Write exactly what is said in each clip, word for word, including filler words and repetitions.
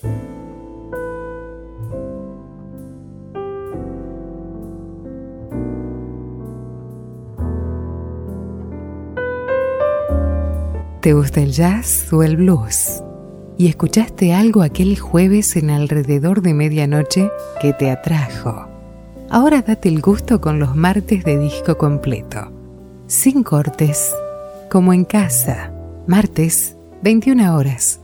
¿Te gusta el jazz o el blues? ¿Y escuchaste algo aquel jueves en alrededor de medianoche que te atrajo? Ahora date el gusto con los martes de disco completo. Sin cortes, como en casa. Martes, veintiuna horas.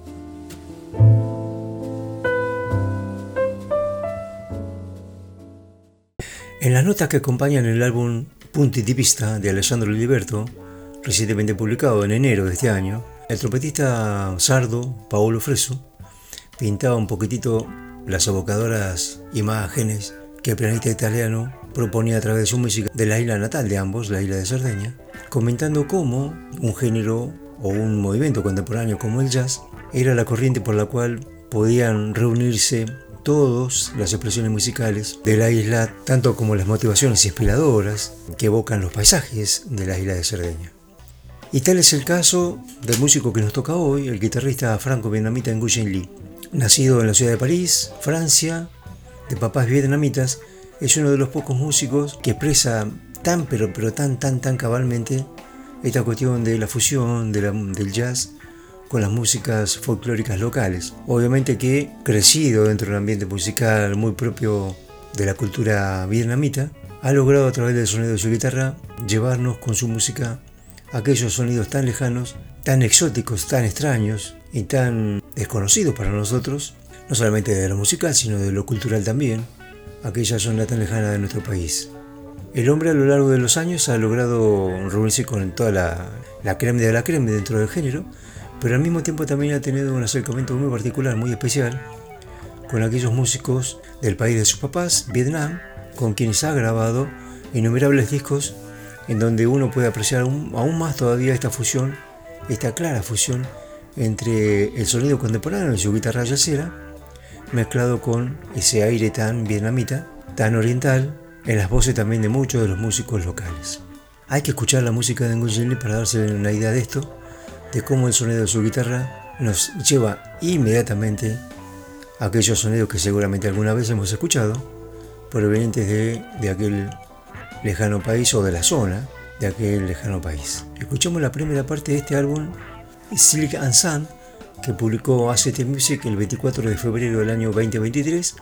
En las notas que acompañan el álbum Punti di Vista de Alessandro Liberto, recientemente publicado en enero de este año, el trompetista sardo Paolo Fresu pintaba un poquitito las evocadoras imágenes que el pianista italiano proponía a través de su música de la isla natal de ambos, la isla de Cerdeña, comentando cómo un género o un movimiento contemporáneo como el jazz era la corriente por la cual podían reunirse todas las expresiones musicales de la isla, tanto como las motivaciones inspiradoras que evocan los paisajes de la isla de Cerdeña. Y tal es el caso del músico que nos toca hoy, el guitarrista franco-vietnamita Nguyen Ly. Nacido en la ciudad de París, Francia, de papás vietnamitas, es uno de los pocos músicos que expresa tan pero pero tan tan tan cabalmente esta cuestión de la fusión de la, del jazz con las músicas folclóricas locales. Obviamente que crecido dentro de un ambiente musical muy propio de la cultura vietnamita, ha logrado a través del sonido de su guitarra llevarnos con su música aquellos sonidos tan lejanos, tan exóticos, tan extraños y tan desconocidos para nosotros, no solamente de lo musical, sino de lo cultural también, aquella zona tan lejana de nuestro país. El hombre a lo largo de los años ha logrado reunirse con toda la, la creme de la creme dentro del género, pero al mismo tiempo también ha tenido un acercamiento muy particular, muy especial, con aquellos músicos del país de sus papás, Vietnam, con quienes ha grabado innumerables discos en donde uno puede apreciar aún, aún más todavía esta fusión, esta clara fusión entre el sonido contemporáneo de su guitarra jazzera, mezclado con ese aire tan vietnamita, tan oriental, en las voces también de muchos de los músicos locales. Hay que escuchar la música de Nguyen Ly para darse una idea de esto, de cómo el sonido de su guitarra nos lleva inmediatamente a aquellos sonidos que seguramente alguna vez hemos escuchado, provenientes de, de aquel lejano país o de la zona de aquel lejano país. Escuchamos la primera parte de este álbum, Silk and Sand, que publicó A C T Music el veinticuatro de febrero del año veinte veintitrés.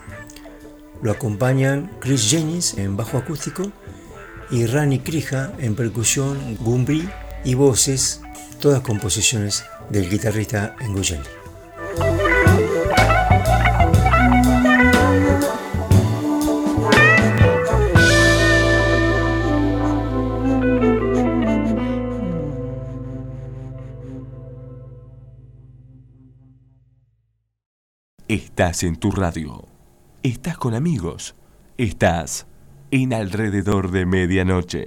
Lo acompañan Chris Jennings en bajo acústico y Rani Krija en percusión, gumbri y voces, todas composiciones del guitarrista Nguyen Ly. Estás en tu radio, estás con amigos, estás en alrededor de medianoche.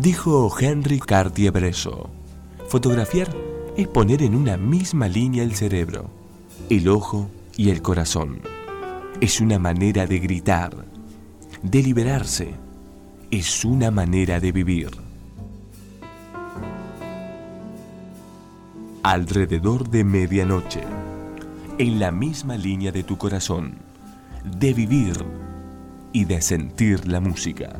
Dijo Henry Cartier-Bresson, fotografiar es poner en una misma línea el cerebro, el ojo y el corazón. Es una manera de gritar, de liberarse. Es una manera de vivir. Alrededor de medianoche, en la misma línea de tu corazón, de vivir y de sentir la música.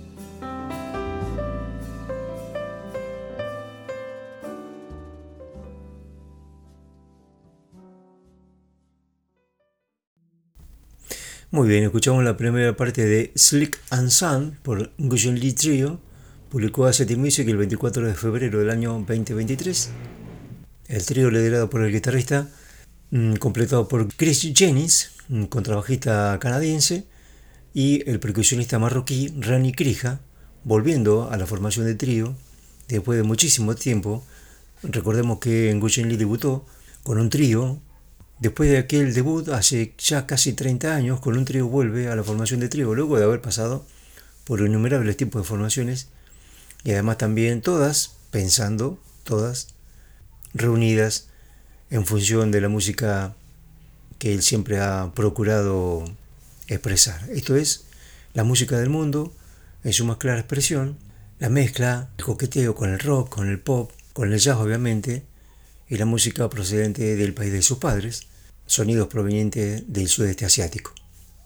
Muy bien, escuchamos la primera parte de Slick and Son por Gushen Lee Trio, publicó Acete Music el veinticuatro de febrero del año veinte veintitrés. El trío liderado por el guitarrista, mmm, completado por Chris Jennings, un contrabajista canadiense, y el percusionista marroquí Rani Krija, volviendo a la formación de trío después de muchísimo tiempo. Recordemos que Gushen Lee debutó con un trío. Después de aquel debut, hace ya casi treinta años, con un trío vuelve a la formación de trío, luego de haber pasado por innumerables tipos de formaciones, y además también todas, pensando, todas, reunidas en función de la música que él siempre ha procurado expresar. Esto es, la música del mundo, en su más clara expresión, la mezcla, el coqueteo con el rock, con el pop, con el jazz obviamente, y la música procedente del país de sus padres, sonidos provenientes del sudeste asiático.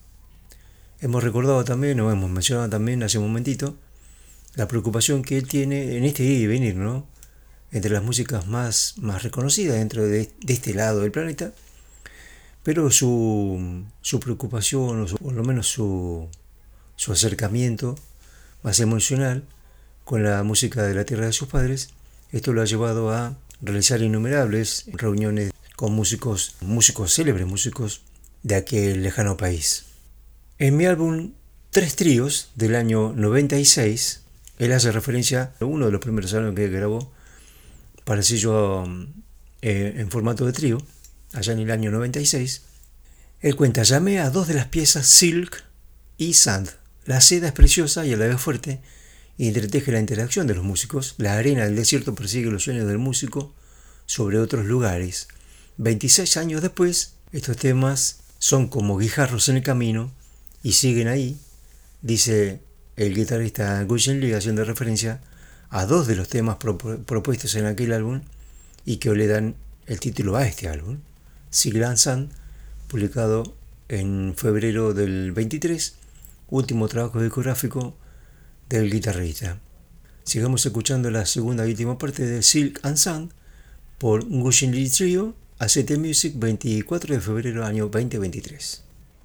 Hemos recordado también, o hemos mencionado también hace un momentito, la preocupación que él tiene en este ir y venir, ¿no?, entre las músicas más, más reconocidas dentro de, de este lado del planeta, pero su, su preocupación, o su, por lo menos su, su acercamiento más emocional con la música de la tierra de sus padres, esto lo ha llevado a realizar innumerables reuniones con músicos, músicos célebres, músicos de aquel lejano país. En mi álbum Tres Tríos del año noventa y seis, él hace referencia a uno de los primeros álbumes que grabó para sello eh, en formato de trío, allá en el año noventa y seis. Él cuenta: llamé a dos de las piezas Silk y Sand. La seda es preciosa y a la vez fuerte, y entreteje la interacción de los músicos. La arena del desierto persigue los sueños del músico sobre otros lugares. veintiséis años después, estos temas son como guijarros en el camino y siguen ahí, dice el guitarrista Gushen Lee, haciendo referencia a dos de los temas pro- propuestos en aquel álbum y que le dan el título a este álbum, Silk and Sand, publicado en febrero del veintitrés, último trabajo discográfico del guitarrista. Sigamos escuchando la segunda y última parte de Silk and Sand por Gushen Lee Trio, Acete Music, veinticuatro de febrero del año veinte veintitrés.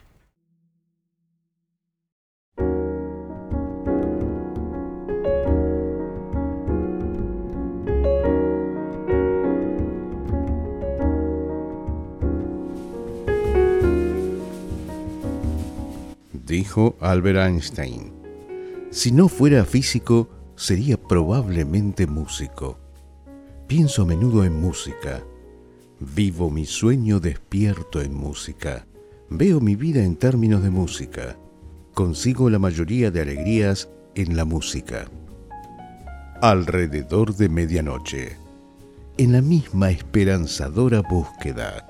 Dijo Albert Einstein: si no fuera físico, sería probablemente músico. Pienso a menudo en música. Vivo mi sueño despierto en música. Veo mi vida en términos de música. Consigo la mayoría de alegrías en la música. Alrededor de medianoche, en la misma esperanzadora búsqueda.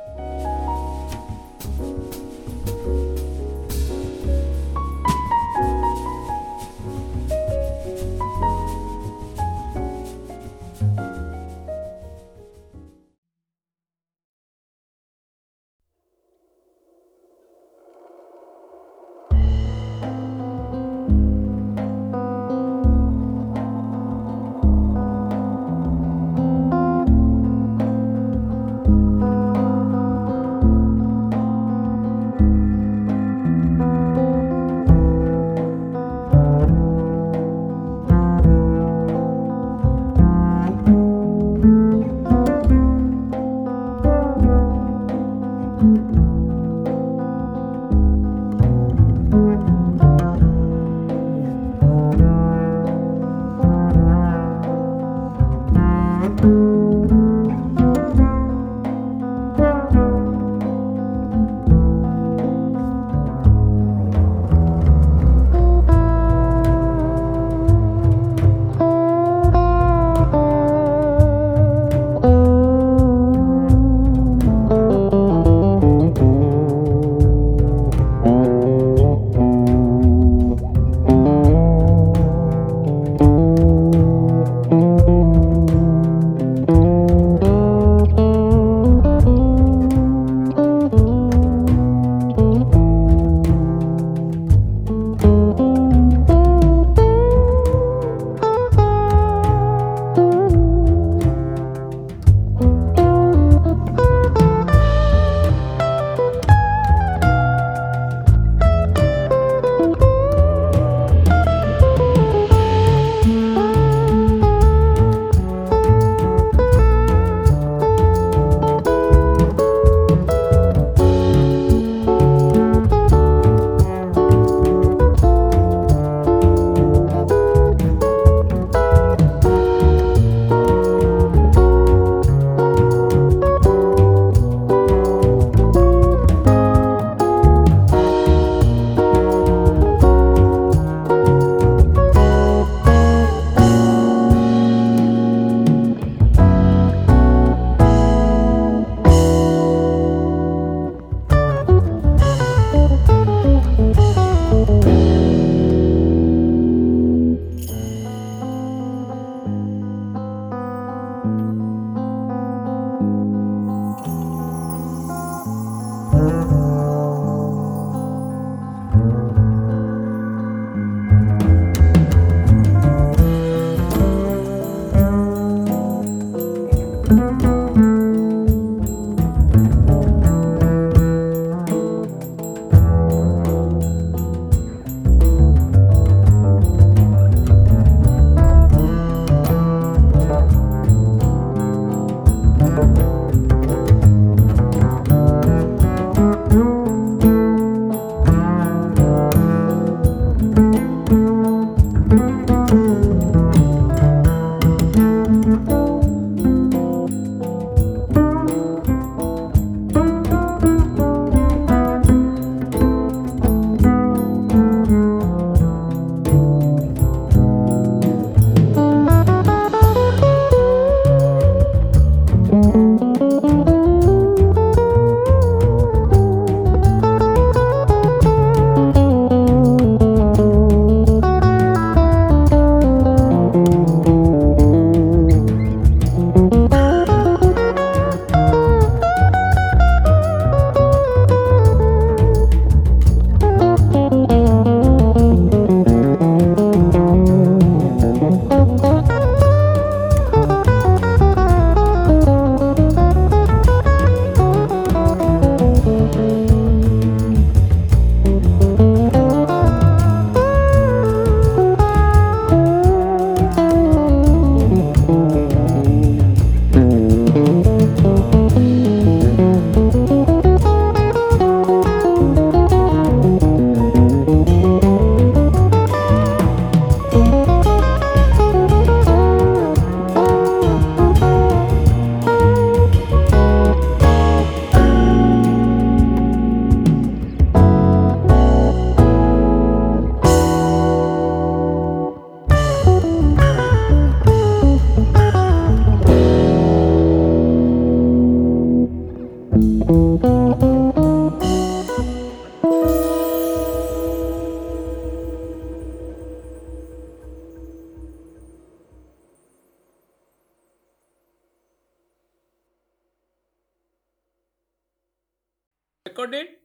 con él.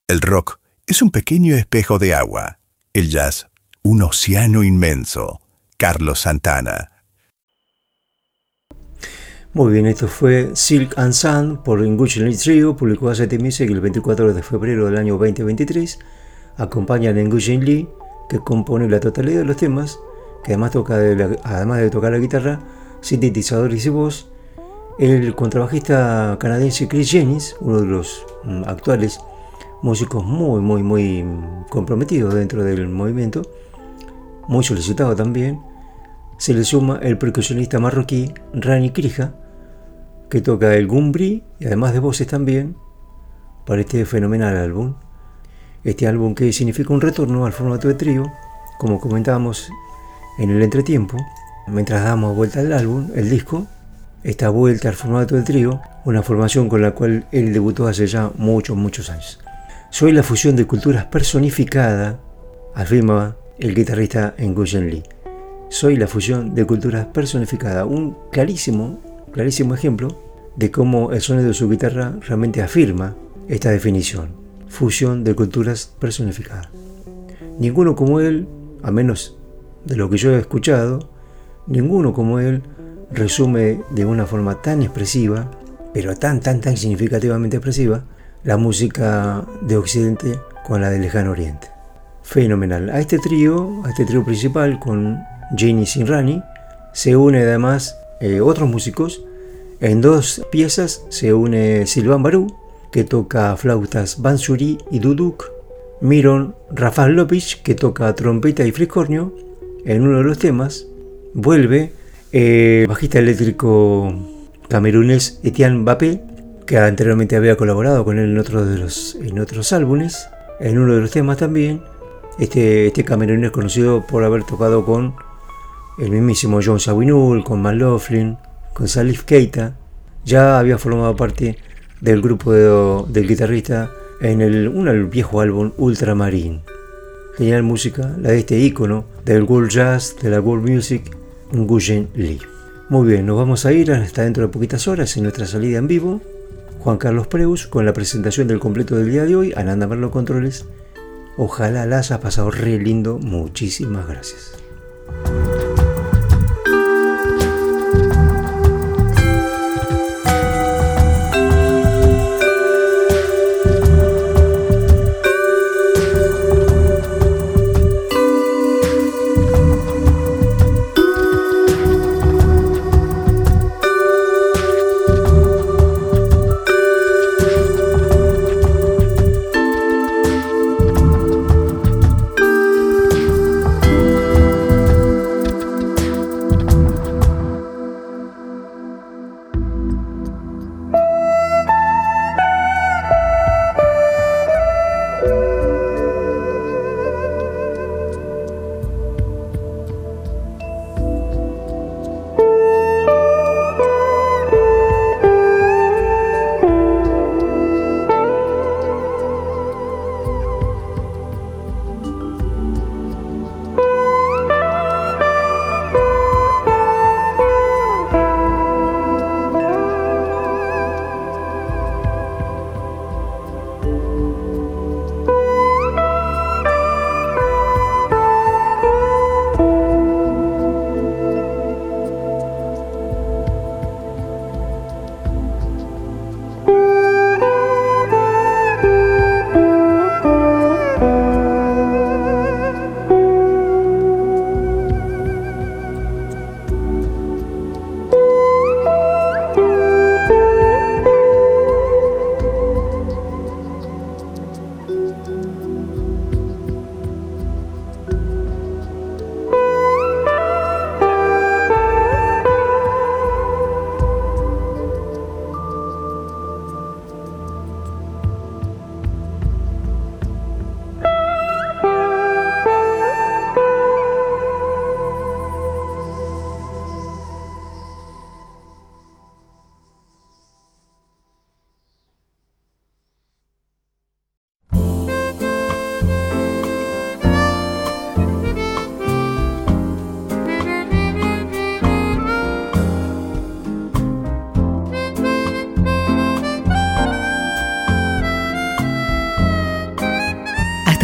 El rock es un pequeño espejo de agua. El jazz, un océano inmenso. Carlos Santana. Muy bien, esto fue Silk and Sand por Nguyen Lee Trio, publicado hace siete meses, el veinticuatro de febrero del año veinte veintitrés. Acompañan a Nguyen Lee, que compone la totalidad de los temas, que además, toca de la, además de tocar la guitarra, sintetizadores y voz. El contrabajista canadiense Chris Jennings, uno de los mm, actuales músicos muy, muy, muy comprometidos dentro del movimiento, muy solicitado también. Se le suma el percusionista marroquí Rani Krija, que toca el gumbri y además de voces también para este fenomenal álbum. Este álbum que significa un retorno al formato de trío, como comentábamos en el entretiempo, mientras damos vuelta al álbum, el disco, esta vuelta al formato de trío, una formación con la cual él debutó hace ya muchos, muchos años. Soy la fusión de culturas personificada, afirma el guitarrista Nguyen Lee. Soy la fusión de culturas personificada, un clarísimo, clarísimo ejemplo de cómo el sonido de su guitarra realmente afirma esta definición, fusión de culturas personificadas. Ninguno como él, a menos de lo que yo he escuchado, ninguno como él resume de una forma tan expresiva, pero tan, tan, tan significativamente expresiva, la música de Occidente con la del Lejano Oriente. Fenomenal. A este trío, a este trío principal con Jenny Sinrani, se une además eh, otros músicos. En dos piezas se une Sylvain Barou, que toca flautas bansuri y duduk, Miron Rafalovic, que toca trompeta y fliscornio. En uno de los temas vuelve el bajista eléctrico camerunés Etienne Mbappé, que anteriormente había colaborado con él en, otro de los, en otros álbumes. En uno de los temas también, este, este camerunés conocido por haber tocado con el mismísimo John Sawinul, con Matt Laughlin, con Salif Keita. Ya había formado parte del grupo de, del guitarrista en el, un el viejo álbum Ultramarine. Genial música, la de este ícono del world jazz, de la world music, Nguyen Lee. Muy bien, nos vamos a ir hasta dentro de poquitas horas en nuestra salida en vivo. Juan Carlos Preus con la presentación del completo del día de hoy. Ananda Merlo Controles. Ojalá la hayas pasado re lindo. Muchísimas gracias.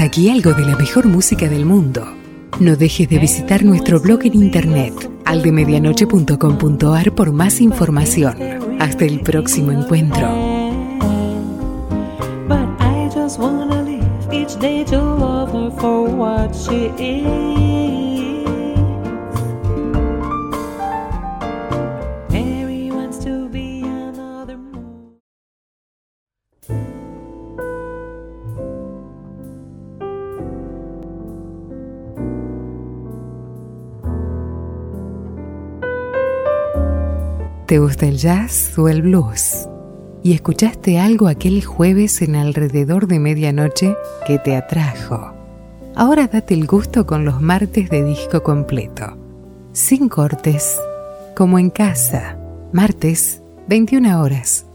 aquí algo de la mejor música del mundo. No dejes de visitar nuestro blog en internet, aldemedianoche punto com punto ar, por más información. Hasta el próximo encuentro. But I just wanna live each day to love her for what she is. Mary wants to be another moon. ¿Te gusta el jazz o el blues? ¿Y escuchaste algo aquel jueves en alrededor de medianoche que te atrajo? Ahora date el gusto con los martes de disco completo. Sin cortes, como en casa. Martes, veintiuna horas.